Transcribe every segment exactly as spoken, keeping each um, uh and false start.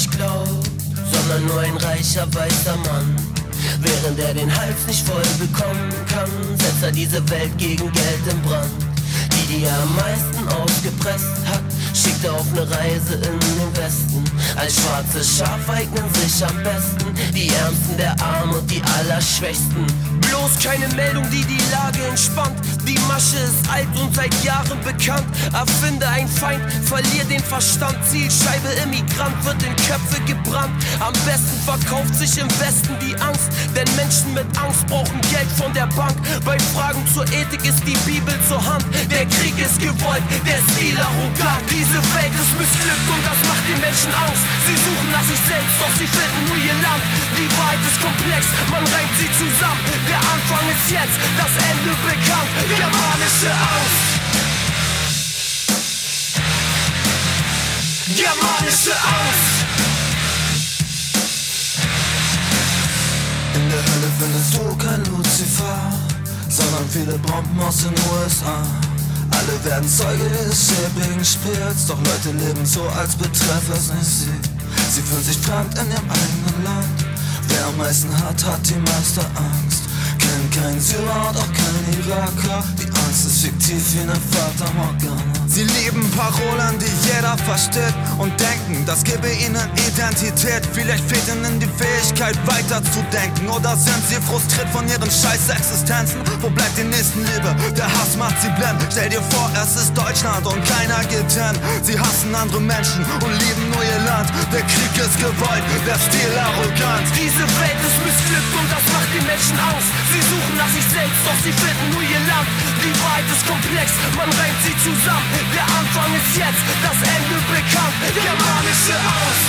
nicht glaubt, sondern nur ein reicher weißer Mann. Während er den Hals nicht voll bekommen kann, setzt er diese Welt gegen Geld in Brand. Die, die er am meisten ausgepresst hat, schickt er auf eine Reise in den Westen. Als schwarzes Schaf eignen sich am besten die Ärmsten der Armen und die Allerschwächsten. Bloß keine Meldung, die die Lage entspannt. Die Masche ist alt und seit Jahren bekannt. Erfinde ein Feind, verlier den Verstand. Zielscheibe Immigrant, wird in Köpfe gebrannt. Am besten verkauft sich im Westen die Angst, denn Menschen mit Angst brauchen Geld von der Bank. Bei Fragen zur Ethik ist die Bibel zur Hand. Der Krieg ist gewollt, der Stil arrogant. Diese Welt ist missglückt und das macht den Menschen Angst. Sie suchen nach sich selbst, doch sie finden nur ihr Land. Die Wahrheit ist komplex, man reimt sie zusammen. Der Anfang ist jetzt, das Ende bekannt. Germanische Angst. Germanische Angst. In der Hölle findest du kein Luzifer, sondern viele Bomben aus den U S A. Alle werden Zeuge des schäbigen Spiels, doch Leute leben so, als betreffe es nicht sie. Sie fühlen sich fremd in ihrem eigenen Land. Wer am meisten hat, hat die meiste Angst. Kennen keinen Syrer und auch keinen Iraker. Die Angst ist fiktiv wie eine Fata Morgana. Sie lieben Parolen, die jeder versteht und denken, das gebe ihnen Identität. Vielleicht fehlt ihnen die Fähigkeit weiterzudenken. Oder sind sie frustriert von ihren scheiß Existenzen? Wo bleibt die Nächstenliebe? Der Hass macht sie blind. Stell dir vor, es ist Deutschland und keiner geht hin. Sie hassen andere Menschen und lieben nur ihr Land. Der Krieg ist gewollt, der Stil arrogant. Diese Welt ist missglückt und das macht den Menschen Angst. Sie suchen nach sich selbst, doch sie finden nur ihr Land. Die Wahrheit ist komplex, man reimt sie zusammen. Der Anfang ist jetzt, das Ende bekannt. Germanische Angst.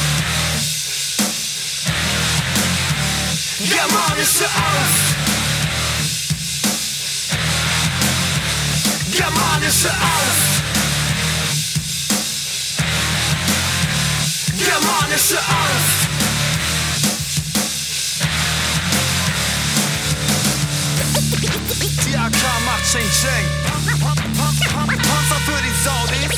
Germanische Angst. Germanische Angst. Germanische Angst. Die A K macht Ching Ching. Panzer für die Saudis.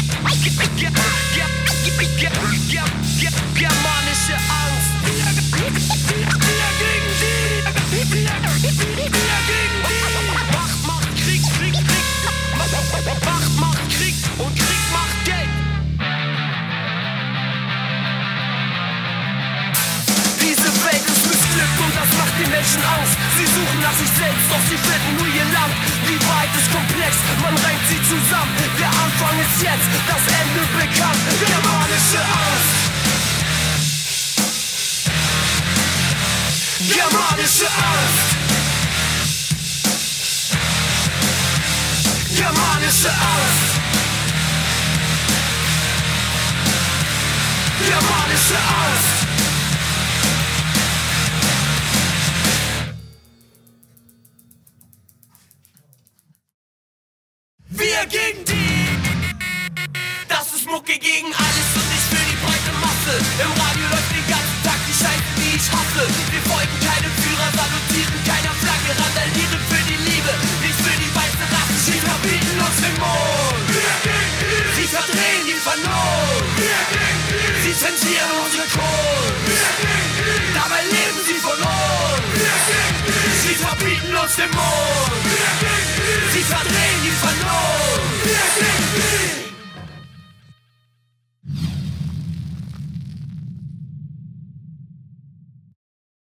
Germanische Angst. Wir gegen die. Wir gegen die. Macht, macht Krieg, Krieg, Krieg. Macht, macht Krieg und Krieg macht Geld. Diese Welt ist missglückt und das macht den Menschen Angst. Sie suchen nach sich selbst, doch sie finden nur ihr Land. Die Wahrheit ist komplex, man reimt sie zusammen. Der Anfang ist jetzt, das Ende bekannt. Germanische Angst. Germanische Angst. Germanische Angst. Germanische Angst. Wir gegen die. Das ist Mucke gegen alles und nicht für die breite Masse. Im Radio läuft den ganzen Tag die Scheiße, die ich hasse. Wir folgen keinem Führer, salutieren keiner Flagge, randalieren für die Liebe, nicht für die weiße Rasse. Sie verbieten uns den Mond. Wir gegen die. Sie verdrehen die Vernunft. Wir gegen die. Sie zensieren unsere Kunst. Wir gegen die. Dabei leben sie von uns. Wir gegen die. Sie verbieten uns den Mond. Wir gegen die. Sie verdrehen die Vernunft. Wir gegen die.